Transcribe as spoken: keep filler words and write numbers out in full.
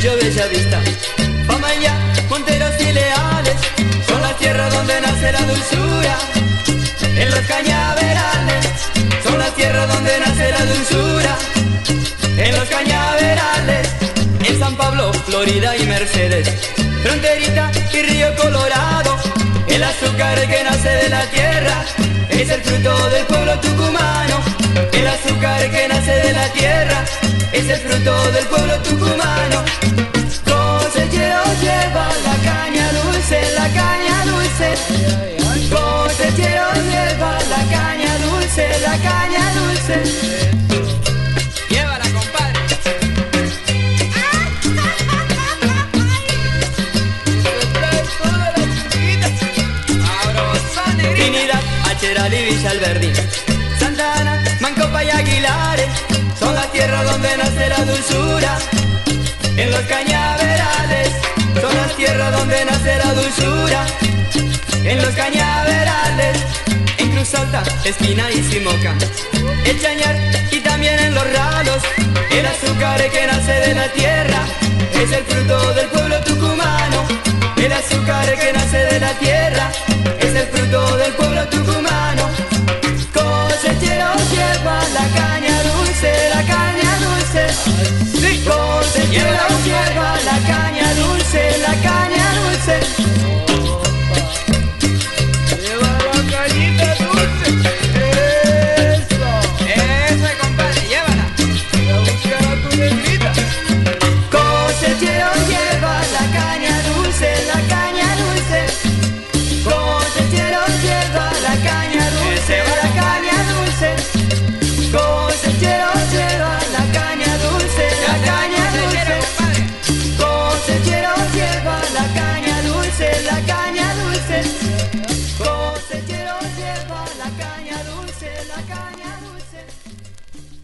Trujillo, Bellavista, Famaillá, Monteros y Leales, son las tierras donde nace la dulzura. En los cañaverales, son las tierras donde nace la dulzura. En los cañaverales, en San Pablo, Florida y Mercedes, Fronterita y Río Colorado, el azúcar que nace de la tierra es el fruto del pueblo tucumano. El azúcar que nace de la tierra es el fruto del pueblo tucumano. Cosechero lleva la caña dulce, la caña dulce. Cosechero lleva la caña dulce, la caña dulce. Llévala, compadre. Trinidad, Acheral y Villalverdi, Santa Ana, Mancopa y Aguilares, son las tierras donde nace la dulzura. En los cañaverales, son las tierras donde nace la dulzura. En los cañaverales, en Cruz Alta, Esquina y Simoca, el Chañar y también en los Ralos, el azúcar que nace de la tierra es el fruto del pueblo tucumano. El azúcar que nace de la tierra